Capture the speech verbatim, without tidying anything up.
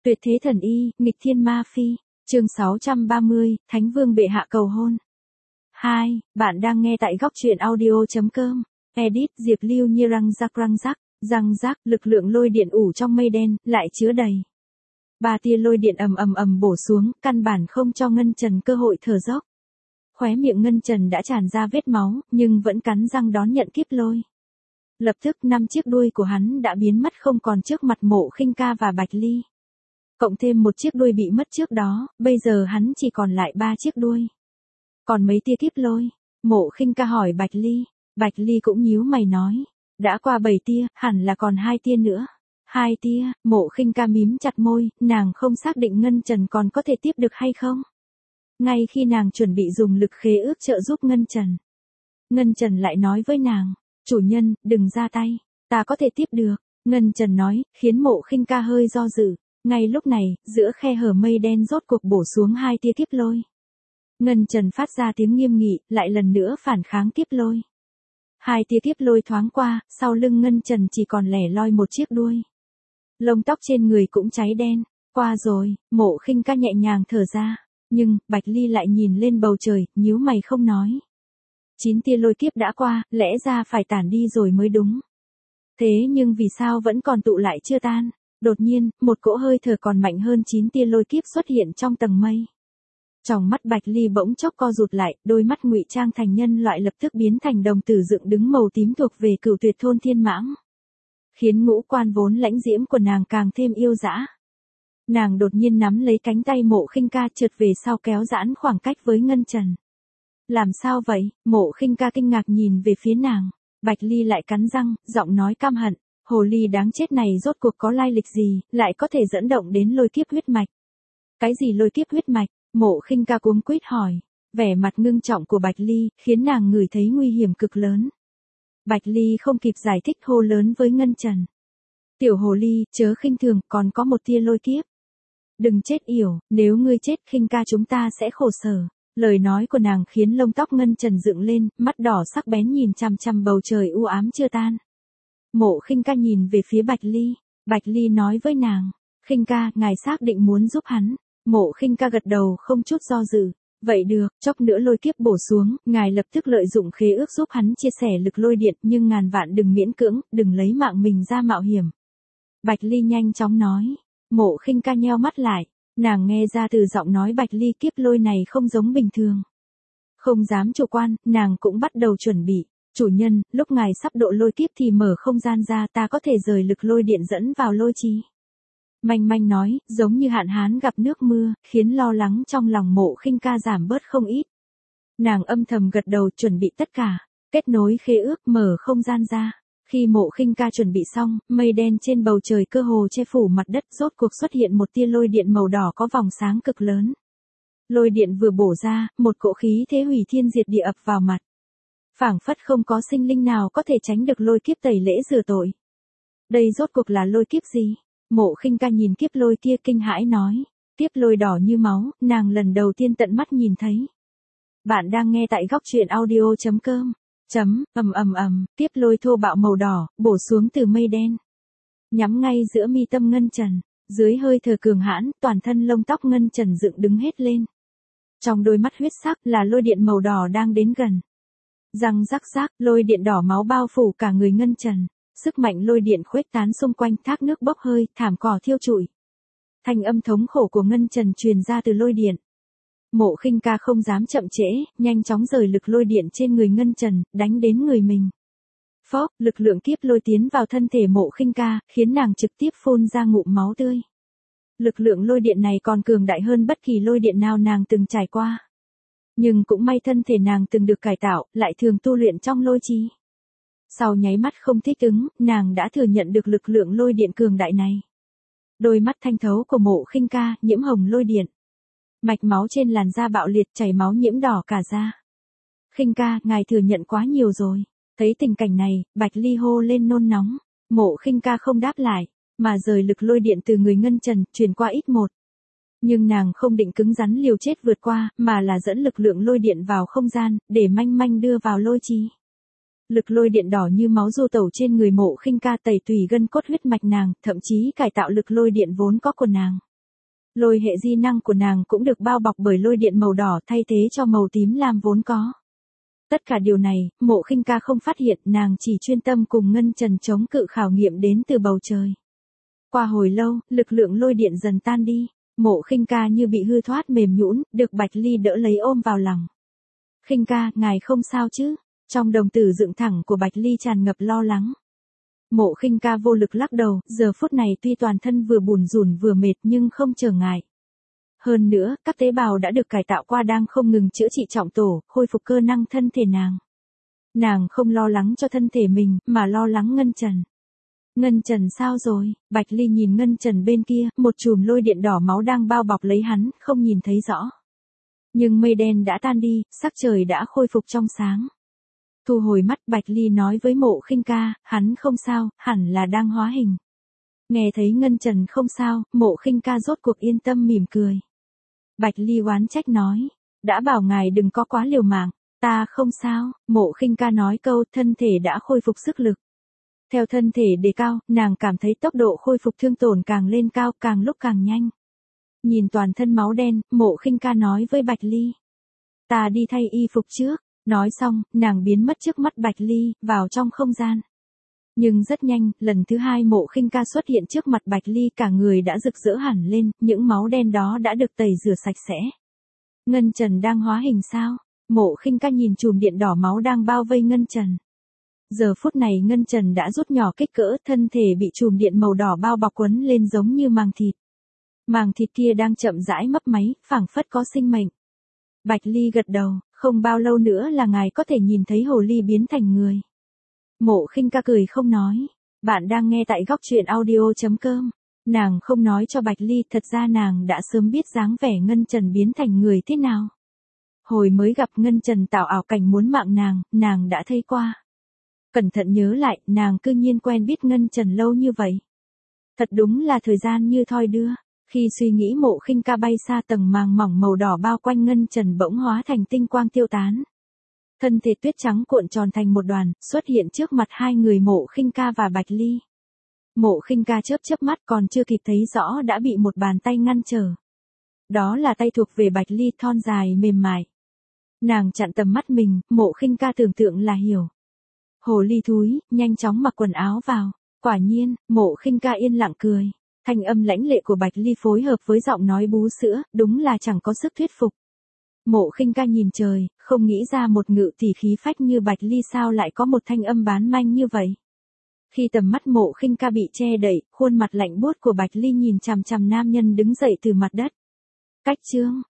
Tuyệt thế thần y, nghịch thiên ma phi. Chương sáu trăm ba mươi, Thánh vương bệ hạ cầu hôn. hai. Bạn đang nghe tại góc truyện audio chấm com. Edit Diệp Lưu Như răng rắc răng rắc, răng rắc, lực lượng lôi điện ủ trong mây đen, lại chứa đầy. Ba tia lôi điện ầm ầm ầm bổ xuống, căn bản không cho Ngân Trần cơ hội thở dốc. Khóe miệng Ngân Trần đã tràn ra vết máu, nhưng vẫn cắn răng đón nhận kiếp lôi. Lập tức năm chiếc đuôi của hắn đã biến mất không còn trước mặt Mộ Khinh Ca và Bạch Ly. Cộng thêm một chiếc đuôi bị mất trước đó, bây giờ hắn chỉ còn lại ba chiếc đuôi. Còn mấy tia kiếp lôi? Mộ Khinh Ca hỏi Bạch Ly. Bạch Ly cũng nhíu mày nói. Đã qua bảy tia, hẳn là còn hai tia nữa. Hai tia, Mộ Khinh Ca mím chặt môi, nàng không xác định Ngân Trần còn có thể tiếp được hay không. Ngay khi nàng chuẩn bị dùng lực khế ước trợ giúp Ngân Trần, Ngân Trần lại nói với nàng, chủ nhân, đừng ra tay, ta có thể tiếp được. Ngân Trần nói, khiến Mộ Khinh Ca hơi do dự. Ngay lúc này, giữa khe hở mây đen rốt cuộc bổ xuống hai tia kiếp lôi. Ngân Trần phát ra tiếng nghiêm nghị, lại lần nữa phản kháng kiếp lôi. Hai tia kiếp lôi thoáng qua, sau lưng Ngân Trần chỉ còn lẻ loi một chiếc đuôi. Lông tóc trên người cũng cháy đen. Qua rồi, Mộ Khinh Ca nhẹ nhàng thở ra. Nhưng, Bạch Ly lại nhìn lên bầu trời, nhíu mày không nói. Chín tia lôi kiếp đã qua, lẽ ra phải tản đi rồi mới đúng. Thế nhưng vì sao vẫn còn tụ lại chưa tan? Đột nhiên, một cỗ hơi thở còn mạnh hơn chín tia lôi kiếp xuất hiện trong tầng mây. Tròng mắt Bạch Ly bỗng chốc co rụt lại, đôi mắt ngụy trang thành nhân loại lập tức biến thành đồng tử dựng đứng màu tím thuộc về Cửu Tuyệt thôn Thiên Mãng. Khiến ngũ quan vốn lãnh diễm của nàng càng thêm yêu dã. Nàng đột nhiên nắm lấy cánh tay Mộ Khinh Ca trượt về sau kéo giãn khoảng cách với Ngân Trần. Làm sao vậy? Mộ Khinh Ca kinh ngạc nhìn về phía nàng. Bạch Ly lại cắn răng, giọng nói căm hận. Hồ ly đáng chết này rốt cuộc có lai lịch gì, lại có thể dẫn động đến lôi kiếp huyết mạch. Cái gì lôi kiếp huyết mạch? Mộ Khinh Ca cuống quýt hỏi. Vẻ mặt ngưng trọng của Bạch Ly, khiến nàng ngửi thấy nguy hiểm cực lớn. Bạch Ly không kịp giải thích hô lớn với Ngân Trần. Tiểu hồ ly, chớ khinh thường, còn có một tia lôi kiếp. Đừng chết yểu, nếu ngươi chết Khinh Ca chúng ta sẽ khổ sở. Lời nói của nàng khiến lông tóc Ngân Trần dựng lên, mắt đỏ sắc bén nhìn chằm chằm bầu trời u ám chưa tan. Mộ Khinh Ca nhìn về phía Bạch Ly. Bạch Ly nói với nàng, Khinh Ca, ngài xác định muốn giúp hắn. Mộ Khinh Ca gật đầu không chút do dự. Vậy được, chốc nữa lôi kiếp bổ xuống, ngài lập tức lợi dụng khế ước giúp hắn chia sẻ lực lôi điện, nhưng ngàn vạn đừng miễn cưỡng, đừng lấy mạng mình ra mạo hiểm. Bạch Ly nhanh chóng nói. Mộ Khinh Ca nheo mắt lại, nàng nghe ra từ giọng nói Bạch Ly kiếp lôi này không giống bình thường. Không dám chủ quan, nàng cũng bắt đầu chuẩn bị. Chủ nhân, lúc ngài sắp độ lôi kiếp thì mở không gian ra, ta có thể rời lực lôi điện dẫn vào lôi chi. Manh Manh nói, giống như hạn hán gặp nước mưa, khiến lo lắng trong lòng Mộ Khinh Ca giảm bớt không ít. Nàng âm thầm gật đầu chuẩn bị tất cả, kết nối khế ước mở không gian ra. Khi Mộ Khinh Ca chuẩn bị xong, mây đen trên bầu trời cơ hồ che phủ mặt đất, rốt cuộc xuất hiện một tia lôi điện màu đỏ có vòng sáng cực lớn. Lôi điện vừa bổ ra, một cỗ khí thế hủy thiên diệt địa ập vào mặt. Phảng phất không có sinh linh nào có thể tránh được lôi kiếp tẩy lễ rửa tội. Đây rốt cuộc là lôi kiếp gì? Mộ Khinh Ca nhìn kiếp lôi kia kinh hãi nói. Kiếp lôi đỏ như máu, nàng lần đầu tiên tận mắt nhìn thấy. Bạn đang nghe tại góc truyện audio chấm com. Chấm, ầm ầm ầm, kiếp lôi thô bạo màu đỏ, bổ xuống từ mây đen. Nhắm ngay giữa mi tâm Ngân Trần, dưới hơi thở cường hãn, toàn thân lông tóc Ngân Trần dựng đứng hết lên. Trong đôi mắt huyết sắc là lôi điện màu đỏ đang đến gần. Răng rắc rắc, lôi điện đỏ máu bao phủ cả người Ngân Trần. Sức mạnh lôi điện khuếch tán xung quanh, thác nước bốc hơi, thảm cỏ thiêu trụi. Thanh âm thống khổ của Ngân Trần truyền ra từ lôi điện. Mộ Khinh Ca không dám chậm trễ, nhanh chóng rời lực lôi điện trên người Ngân Trần, đánh đến người mình. Phốc, lực lượng kiếp lôi tiến vào thân thể Mộ Khinh Ca, khiến nàng trực tiếp phun ra ngụm máu tươi. Lực lượng lôi điện này còn cường đại hơn bất kỳ lôi điện nào nàng từng trải qua. Nhưng cũng may thân thể nàng từng được cải tạo, lại thường tu luyện trong lôi chi. Sau nháy mắt không thích ứng, nàng đã thừa nhận được lực lượng lôi điện cường đại này. Đôi mắt thanh thấu của Mộ Khinh Ca nhiễm hồng lôi điện. Mạch máu trên làn da bạo liệt, chảy máu nhiễm đỏ cả da. Khinh Ca, ngài thừa nhận quá nhiều rồi. Thấy tình cảnh này, Bạch Ly hô lên nôn nóng. Mộ Khinh Ca không đáp lại, mà rời lực lôi điện từ người Ngân Trần, truyền qua ít một. Nhưng nàng không định cứng rắn liều chết vượt qua, mà là dẫn lực lượng lôi điện vào không gian, để Manh Manh đưa vào lôi chi. Lực lôi điện đỏ như máu du tẩu trên người Mộ Khinh Ca, tẩy tùy gân cốt huyết mạch nàng, thậm chí cải tạo lực lôi điện vốn có của nàng. Lôi hệ di năng của nàng cũng được bao bọc bởi lôi điện màu đỏ thay thế cho màu tím lam vốn có. Tất cả điều này, Mộ Khinh Ca không phát hiện, nàng chỉ chuyên tâm cùng Ngân Trần chống cự khảo nghiệm đến từ bầu trời. Qua hồi lâu, lực lượng lôi điện dần tan đi, Mộ Khinh Ca như bị hư thoát mềm nhũn, được Bạch Ly đỡ lấy ôm vào lòng. Khinh ca, ngài không sao chứ? Trong đồng tử dựng thẳng của Bạch Ly tràn ngập lo lắng. Mộ Khinh Ca vô lực lắc đầu, giờ phút này tuy toàn thân vừa bủn rủn vừa mệt nhưng không trở ngại. Hơn nữa, các tế bào đã được cải tạo qua đang không ngừng chữa trị trọng tổ, khôi phục cơ năng thân thể nàng. Nàng không lo lắng cho thân thể mình, mà lo lắng Ngân Trần. Ngân Trần sao rồi? Bạch Ly nhìn Ngân Trần bên kia, một chùm lôi điện đỏ máu đang bao bọc lấy hắn, không nhìn thấy rõ. Nhưng mây đen đã tan đi, sắc trời đã khôi phục trong sáng. Thu hồi mắt, Bạch Ly nói với Mộ Khinh Ca, hắn không sao, hẳn là đang hóa hình. Nghe thấy Ngân Trần không sao, Mộ Khinh Ca rốt cuộc yên tâm mỉm cười. Bạch Ly oán trách nói, đã bảo ngài đừng có quá liều mạng, ta không sao. Mộ Khinh Ca nói câu, thân thể đã khôi phục sức lực. Theo thân thể đề cao, nàng cảm thấy tốc độ khôi phục thương tổn càng lên cao, càng lúc càng nhanh. Nhìn toàn thân máu đen, Mộ Khinh Ca nói với Bạch Ly, ta đi thay y phục trước. Nói xong, nàng biến mất trước mắt Bạch Ly, vào trong không gian. Nhưng rất nhanh, lần thứ hai Mộ Khinh Ca xuất hiện trước mặt Bạch Ly, cả người đã rực rỡ hẳn lên, những máu đen đó đã được tẩy rửa sạch sẽ. Ngân Trần đang hóa hình sao? Mộ Khinh Ca nhìn chùm điện đỏ máu đang bao vây Ngân Trần. Giờ phút này Ngân Trần đã rút nhỏ kích cỡ, thân thể bị chùm điện màu đỏ bao bọc quấn lên giống như màng thịt. Màng thịt kia đang chậm rãi mấp máy, phảng phất có sinh mệnh. Bạch Ly gật đầu, không bao lâu nữa là ngài có thể nhìn thấy hồ ly biến thành người. Mộ Khinh Ca cười không nói. Bạn đang nghe tại góc truyện audio chấm com. Nàng không nói cho Bạch Ly, thật ra nàng đã sớm biết dáng vẻ Ngân Trần biến thành người thế nào. Hồi mới gặp Ngân Trần tạo ảo cảnh muốn mạng nàng, nàng đã thấy qua. Cẩn thận nhớ lại, nàng cư nhiên quen biết Ngân Trần lâu như vậy. Thật đúng là thời gian như thoi đưa. Khi suy nghĩ Mộ Khinh Ca bay xa, tầng màng mỏng màu đỏ bao quanh Ngân Trần bỗng hóa thành tinh quang tiêu tán. Thân thể tuyết trắng cuộn tròn thành một đoàn, xuất hiện trước mặt hai người Mộ Khinh Ca và Bạch Ly. Mộ Khinh Ca chớp chớp mắt, còn chưa kịp thấy rõ đã bị một bàn tay ngăn trở. Đó là tay thuộc về Bạch Ly, thon dài mềm mại. Nàng chặn tầm mắt mình, Mộ Khinh Ca tưởng tượng là hiểu. Hồ ly thúi, nhanh chóng mặc quần áo vào. Quả nhiên, Mộ Khinh Ca yên lặng cười. Thanh âm lãnh lệ của Bạch Ly phối hợp với giọng nói bú sữa, đúng là chẳng có sức thuyết phục. Mộ Khinh Ca nhìn trời, không nghĩ ra một ngự tỷ khí phách như Bạch Ly sao lại có một thanh âm bán manh như vậy. Khi tầm mắt Mộ Khinh Ca bị che đậy, khuôn mặt lạnh buốt của Bạch Ly nhìn chằm chằm nam nhân đứng dậy từ mặt đất. Cách chương,